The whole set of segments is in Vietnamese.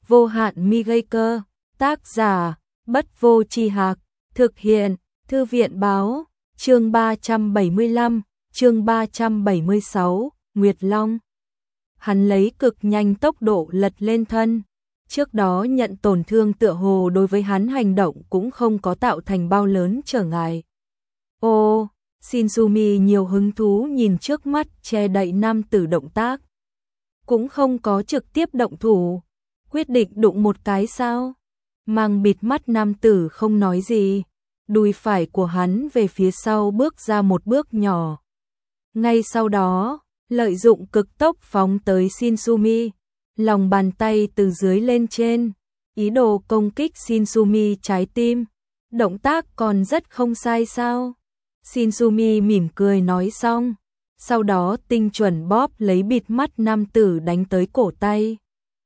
Vô hạn mi gây cơ, tác giả, Bất Vô Tri Hạc, thực hiện, Thư viện báo, chương 375, chương 376, Nguyệt Long. Hắn lấy cực nhanh tốc độ lật lên thân. Trước đó nhận tổn thương tựa hồ đối với hắn hành động cũng không có tạo thành bao lớn trở ngại. Ô, Shinzumi nhiều hứng thú nhìn trước mắt che đậy nam tử động tác. Cũng không có trực tiếp động thủ. Quyết định đụng một cái sao? Mang bịt mắt nam tử không nói gì. Đùi phải của hắn về phía sau bước ra một bước nhỏ. Ngay sau đó, lợi dụng cực tốc phóng tới Shinzumi. Lòng bàn tay từ dưới lên trên. Ý đồ công kích Shinzumi trái tim. Động tác còn rất không sai sao? Shinzumi mỉm cười nói xong. Sau đó tinh chuẩn bóp lấy bịt mắt nam tử đánh tới cổ tay.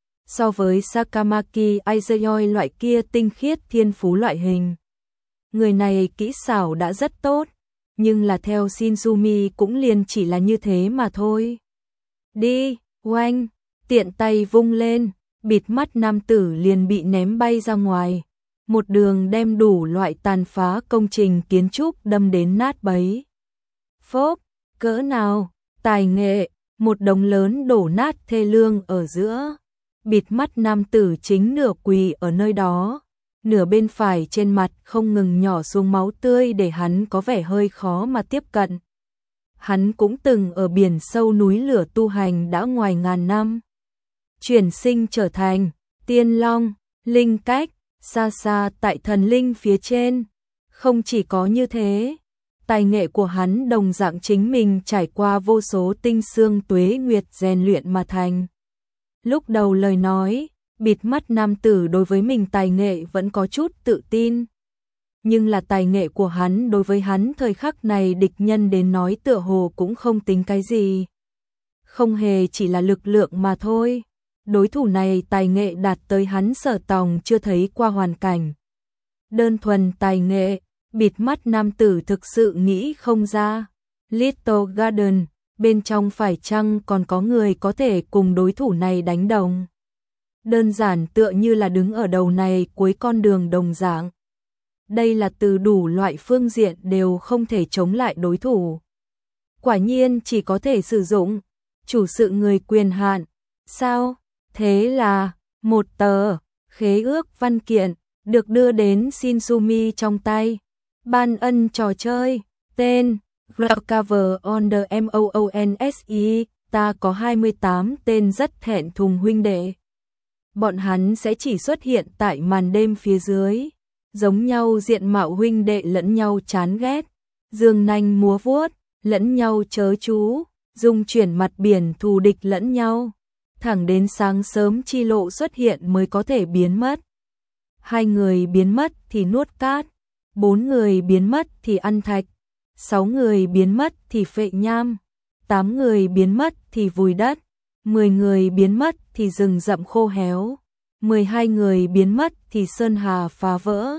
So với Sakamaki Aizuyoi loại kia tinh khiết thiên phú loại hình, người này kỹ xảo đã rất tốt, nhưng là theo Shinzumi cũng liền chỉ là như thế mà thôi. Đi, oanh, tiện tay vung lên, bịt mắt nam tử liền bị ném bay ra ngoài, một đường đem đủ loại tàn phá công trình kiến trúc đâm đến nát bấy. Phốp, cỡ nào, tài nghệ, một đống lớn đổ nát thê lương ở giữa. Bịt mắt nam tử chính nửa quỳ ở nơi đó, nửa bên phải trên mặt không ngừng nhỏ xuống máu tươi để hắn có vẻ hơi khó mà tiếp cận. Hắn cũng từng ở biển sâu núi lửa tu hành đã ngoài ngàn năm. Chuyển sinh trở thành tiên long, linh cách, xa xa tại thần linh phía trên. Không chỉ có như thế, tài nghệ của hắn đồng dạng chính mình trải qua vô số tinh xương tuế nguyệt rèn luyện mà thành. Lúc đầu lời nói, bịt mắt nam tử đối với mình tài nghệ vẫn có chút tự tin. Nhưng là tài nghệ của hắn đối với hắn thời khắc này địch nhân đến nói tựa hồ cũng không tính cái gì. Không hề chỉ là lực lượng mà thôi. Đối thủ này tài nghệ đạt tới hắn sở tòng chưa thấy qua hoàn cảnh. Đơn thuần tài nghệ, bịt mắt nam tử thực sự nghĩ không ra. Little Garden, bên trong phải chăng còn có người có thể cùng đối thủ này đánh đồng? Đơn giản tựa như là đứng ở đầu này cuối con đường đồng dạng. Đây là từ đủ loại phương diện đều không thể chống lại đối thủ. Quả nhiên chỉ có thể sử dụng chủ sự người quyền hạn. Sao? Thế là một tờ khế ước văn kiện được đưa đến Shinzumi trong tay. Ban ân trò chơi, tên Cover on the MOONSE, ta có 28 tên rất thẹn thùng huynh đệ. Bọn hắn sẽ chỉ xuất hiện tại màn đêm phía dưới, giống nhau diện mạo huynh đệ lẫn nhau chán ghét, dương nanh múa vuốt, lẫn nhau chớ chú, dung chuyển mặt biển thù địch lẫn nhau, thẳng đến sáng sớm chi lộ xuất hiện mới có thể biến mất. 2 người biến mất thì nuốt cát, 4 người biến mất thì ăn thạch, 6 người biến mất thì phệ nham, 8 người biến mất thì vùi đất, 10 người biến mất thì rừng rậm khô héo, 12 người biến mất thì sơn hà phá vỡ,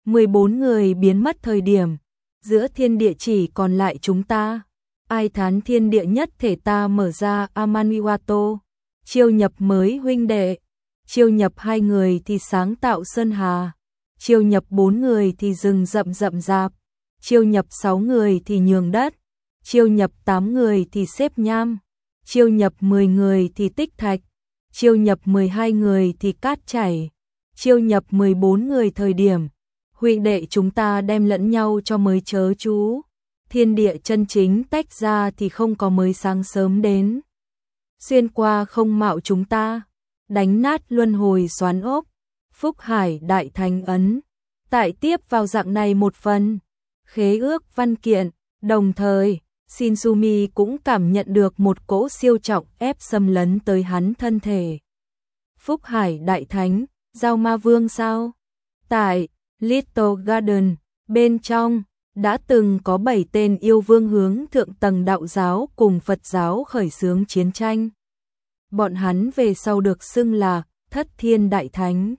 14 người biến mất thời điểm giữa thiên địa chỉ còn lại chúng ta. Ai thán thiên địa nhất thể ta mở ra Amaniwato, chiêu nhập mới huynh đệ, chiêu nhập 2 người thì sáng tạo sơn hà, chiêu nhập 4 người thì rừng rậm rậm rạp, chiêu nhập 6 người thì nhường đất, chiêu nhập 8 người thì xếp nham, chiêu nhập 10 người thì tích thạch, chiêu nhập 12 người thì cát chảy, chiêu nhập 14 người thời điểm huynh đệ chúng ta đem lẫn nhau cho mới chớ chú. Thiên địa chân chính tách ra thì không có mới sáng sớm đến. Xuyên qua không mạo chúng ta, đánh nát luân hồi xoán ốc, Phúc Hải đại thánh ấn. Tại tiếp vào dạng này một phần khế ước văn kiện, đồng thời Shinzumi cũng cảm nhận được một cỗ siêu trọng ép xâm lấn tới hắn thân thể. Phúc Hải đại thánh, Giao Ma Vương sao? Tại Little Garden, bên trong đã từng có 7 tên yêu vương hướng thượng tầng đạo giáo cùng Phật giáo khởi xướng chiến tranh. Bọn hắn về sau được xưng là Thất Thiên Đại Thánh,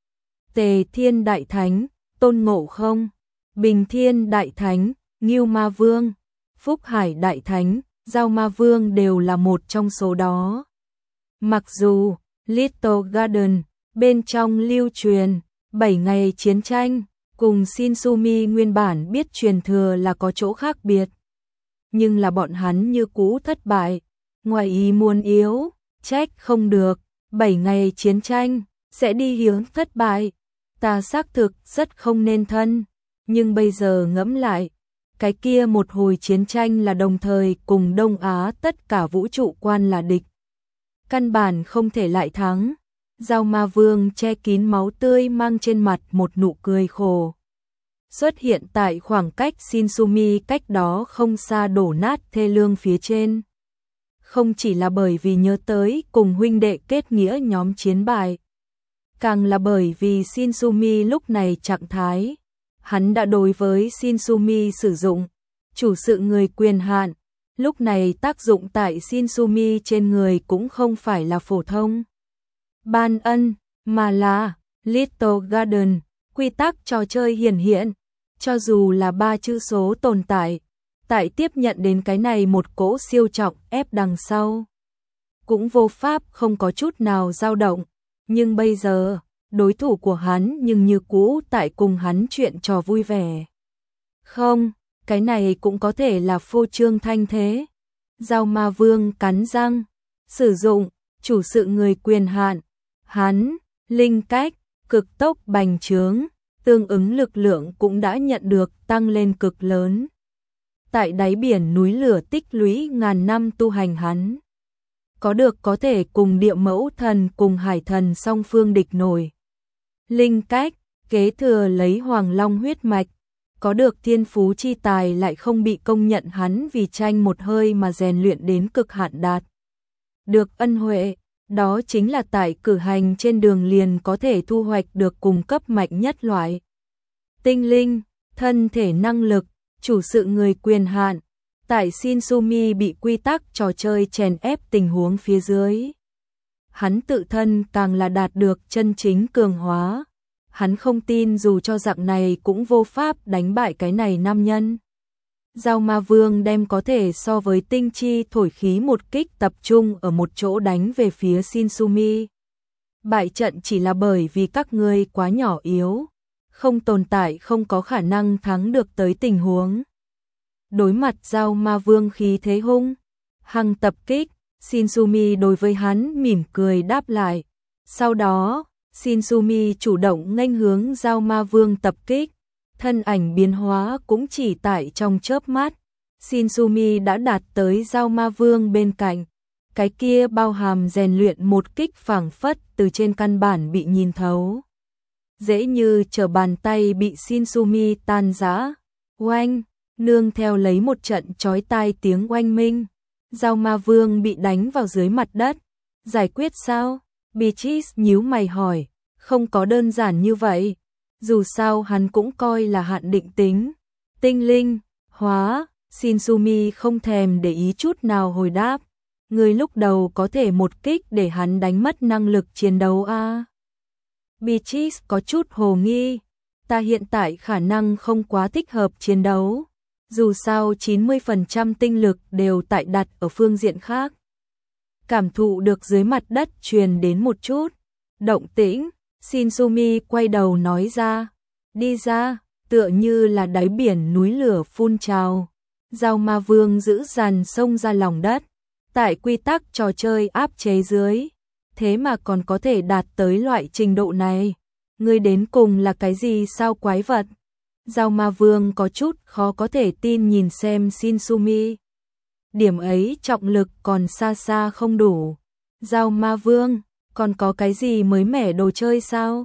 Tề Thiên Đại Thánh, Tôn Ngộ Không, Bình Thiên Đại Thánh, Ngưu Ma Vương, Phúc Hải Đại Thánh, Giao Ma Vương đều là một trong số đó. Mặc dù Little Garden Bên trong lưu truyền, 7 ngày chiến tranh, cùng Shinsumi nguyên bản biết truyền thừa là có chỗ khác biệt. Nhưng là bọn hắn như cũ thất bại, ngoài ý muốn yếu, trách không được, 7 ngày chiến tranh, sẽ đi hướng thất bại. Ta xác thực rất không nên thân, nhưng bây giờ ngẫm lại, cái kia một hồi chiến tranh là đồng thời cùng Đông Á tất cả vũ trụ quan là địch. Căn bản không thể lại thắng. Giao Ma Vương che kín máu tươi mang trên mặt một nụ cười khổ. Xuất hiện tại khoảng cách Shinsumi cách đó không xa đổ nát thê lương phía trên. Không chỉ là bởi vì nhớ tới cùng huynh đệ kết nghĩa nhóm chiến bại, càng là bởi vì Shinsumi lúc này trạng thái. Hắn đã đối với Shinsumi sử dụng chủ sự người quyền hạn, lúc này tác dụng tại Shinsumi trên người cũng không phải là phổ thông ban ân, mà là Little Garden, quy tắc trò chơi hiển hiện, cho dù là 3 chữ số tồn tại tiếp nhận đến cái này một cỗ siêu trọng ép đằng sau, cũng vô pháp không có chút nào dao động, nhưng bây giờ, đối thủ của hắn nhưng như cũ tại cùng hắn chuyện trò vui vẻ. Không, cái này cũng có thể là phô trương thanh thế. Giao Ma Vương cắn răng, sử dụng chủ sự người quyền hạn, hắn, linh cách, cực tốc bành trướng, tương ứng lực lượng cũng đã nhận được tăng lên cực lớn. Tại đáy biển núi lửa tích lũy ngàn năm tu hành hắn, có thể cùng địa mẫu thần cùng hải thần song phương địch nổi. Linh cách, kế thừa lấy Hoàng Long huyết mạch, có được thiên phú chi tài lại không bị công nhận hắn vì tranh một hơi mà rèn luyện đến cực hạn đạt. Được ân huệ, đó chính là tại cử hành trên đường liền có thể thu hoạch được cùng cấp mạnh nhất loại. Tinh linh, thân thể năng lực, chủ sự người quyền hạn, tại Shinsumi bị quy tắc trò chơi chèn ép tình huống phía dưới. Hắn tự thân càng là đạt được chân chính cường hóa. Hắn không tin dù cho dạng này cũng vô pháp đánh bại cái này nam nhân. Giao Ma Vương đem có thể so với tinh chi thổi khí một kích tập trung ở một chỗ đánh về phía Shinsumi. Bại trận chỉ là bởi vì các ngươi quá nhỏ yếu, không tồn tại không có khả năng thắng được tới tình huống. Đối mặt Giao Ma Vương khí thế hung hăng tập kích, Shinsumi đối với hắn mỉm cười đáp lại. Sau đó, Shinsumi chủ động nghênh hướng Giao Ma Vương tập kích, thân ảnh biến hóa cũng chỉ tại trong chớp mắt. Shinsumi đã đạt tới Giao Ma Vương bên cạnh, cái kia bao hàm rèn luyện một kích phảng phất từ trên căn bản bị nhìn thấu. Dễ như trở bàn tay bị Shinsumi tan rã. Oanh, nương theo lấy một trận chói tai tiếng oanh minh, Giao Ma Vương bị đánh vào dưới mặt đất. Giải quyết sao? Beatrice nhíu mày hỏi. Không có đơn giản như vậy. Dù sao hắn cũng coi là hạn định tính. Tinh linh, hóa, Shinsumi không thèm để ý chút nào hồi đáp. Người lúc đầu có thể một kích để hắn đánh mất năng lực chiến đấu a. Beatrice có chút hồ nghi. Ta hiện tại khả năng không quá thích hợp chiến đấu. Dù sao 90% tinh lực đều tại đặt ở phương diện khác. Cảm thụ được dưới mặt đất truyền đến một chút động tĩnh, Shinsumi quay đầu nói ra, đi ra, tựa như là đáy biển núi lửa phun trào. Giao Ma Vương giữ dằn xông ra lòng đất, tại quy tắc trò chơi áp chế dưới, thế mà còn có thể đạt tới loại trình độ này. Ngươi đến cùng là cái gì sao quái vật? Giao Ma Vương có chút khó có thể tin nhìn xem Shinsumi. Điểm ấy trọng lực còn xa xa không đủ. Giao Ma Vương, còn có cái gì mới mẻ đồ chơi sao?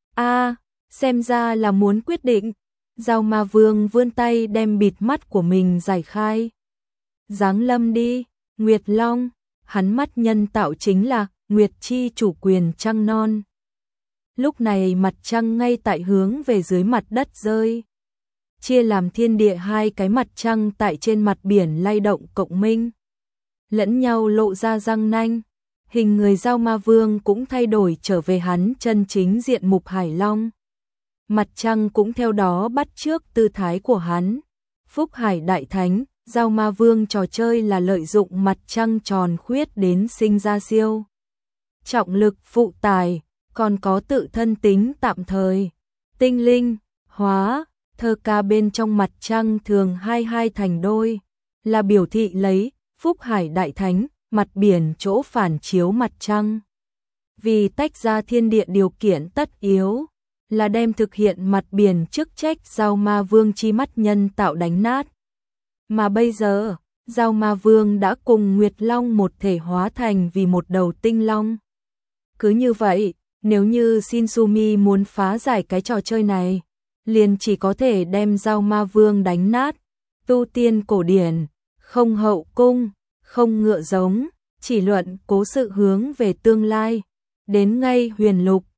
Xem ra là muốn quyết định. Giao Ma Vương vươn tay đem bịt mắt của mình giải khai. Giáng lâm đi, Nguyệt Long, hắn mắt nhân tạo chính là Nguyệt Chi chủ quyền trăng non. Lúc này mặt trăng ngay tại hướng về dưới mặt đất rơi. Chia làm thiên địa hai cái mặt trăng tại trên mặt biển lay động cộng minh. Lẫn nhau lộ ra răng nanh. Hình người Giao Ma Vương cũng thay đổi trở về hắn chân chính diện mục Hải Long. Mặt trăng cũng theo đó bắt chước tư thái của hắn. Phúc Hải Đại Thánh, Giao Ma Vương trò chơi là lợi dụng mặt trăng tròn khuyết đến sinh ra siêu trọng lực phụ tải, còn có tự thân tính tạm thời, tinh linh, hóa, thơ ca bên trong mặt trăng thường hai thành đôi, là biểu thị lấy Phúc Hải Đại Thánh, mặt biển chỗ phản chiếu mặt trăng. Vì tách ra thiên địa điều kiện tất yếu, là đem thực hiện mặt biển chức trách giao ma vương chi mắt nhân tạo đánh nát. Mà bây giờ, giao ma vương đã cùng Nguyệt Long một thể hóa thành vì một đầu tinh long. Cứ như vậy, nếu như Shinsumi muốn phá giải cái trò chơi này, liền chỉ có thể đem giao ma vương đánh nát. Tu tiên cổ điển, không hậu cung, không ngựa giống, chỉ luận cố sự hướng về tương lai. Đến ngay huyền lục,